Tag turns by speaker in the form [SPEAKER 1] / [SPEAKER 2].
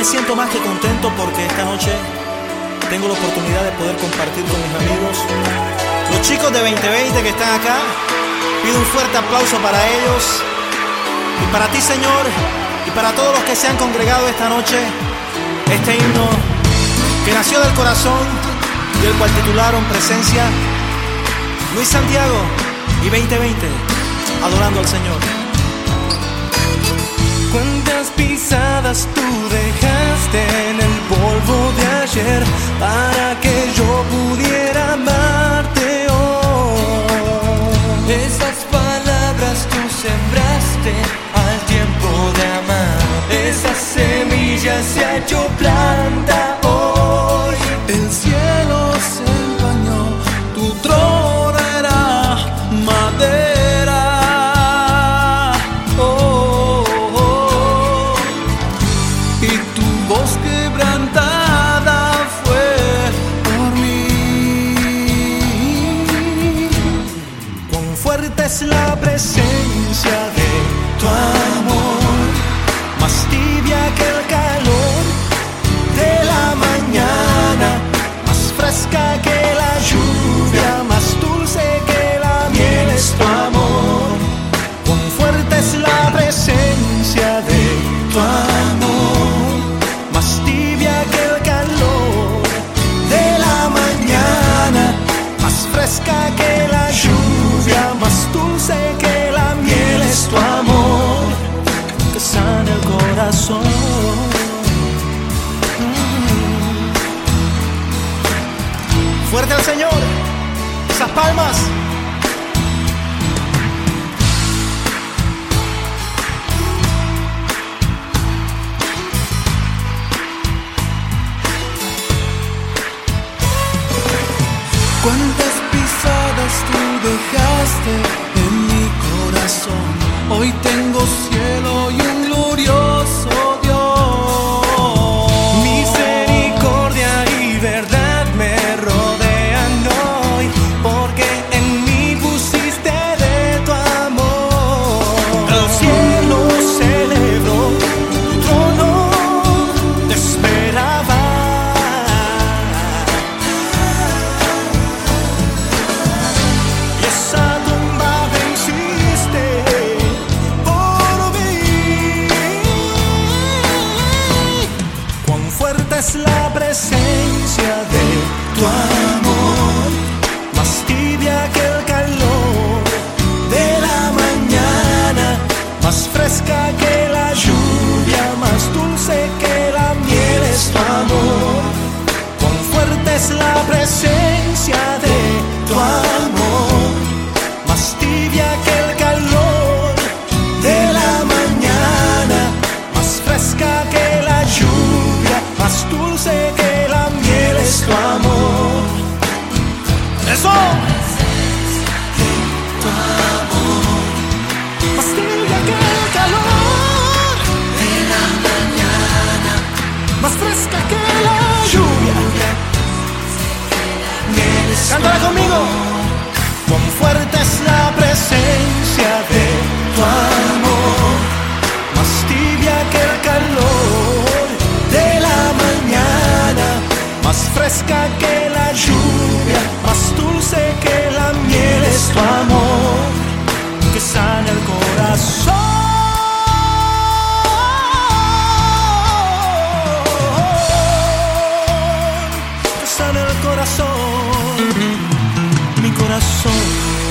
[SPEAKER 1] me siento más que contento porque esta noche tengo la oportunidad de poder compartir con mis amigos, los chicos de 2020 que están acá. Pido un fuerte aplauso para ellos y para ti, Señor, y para todos los que se han congregado esta noche. Este himno que nació del corazón y el cual titularon Presencia, Luis Santiago y 2020, adorando al Señor.
[SPEAKER 2] ¿Cuántas pisadas tú dejaste en el polvo de ayer para que yo pudiera amarte hoy? Esas palabras tú sembraste al tiempo de amar. Esa semilla se ha hecho planta hoy.
[SPEAKER 3] El cielo se empañó, tu trono era madera. Voz quebrantada fue por mí.
[SPEAKER 1] Cuán fuerte es la presencia de tu amor, más tibia que el calor de la mañana, más fresca que la lluvia, más dulce que la miel es tu amor. Cuán fuerte es la presencia de tu amor, más tibia que el calor de la mañana, más fresca que la lluvia, más dulce que la miel es tu amor, que sana el corazón. Fuerte al Señor, esas palmas.
[SPEAKER 3] Cuántas pisadas tú dejaste en mi corazón. Hoy tengo cielo y un glorioso Dios.
[SPEAKER 2] Misericordia y verdad me rodean hoy, porque en mí pusiste de tu amor.
[SPEAKER 1] El cielo celebró, tu trono te esperaba. Es la presencia de tu amor, más tibia que el calor de la mañana, más fresca que la lluvia, más dulce que la miel es tu amor. Cuán fuerte es la presencia de tu amor, más tibia que el calor de la mañana, más fresca que la lluvia, más dulce que la miel es tu amor. ¡Eso! Tu amor, más tibia que el calor de la mañana, más fresca que la lluvia. Cántala conmigo. Cuán fuerte es la presencia de tu amor, más tibia que el calor de la mañana, más fresca que la lluvia, más dulce que la miel es tu amor, que sana el corazón. Que sana el corazón, mi corazón.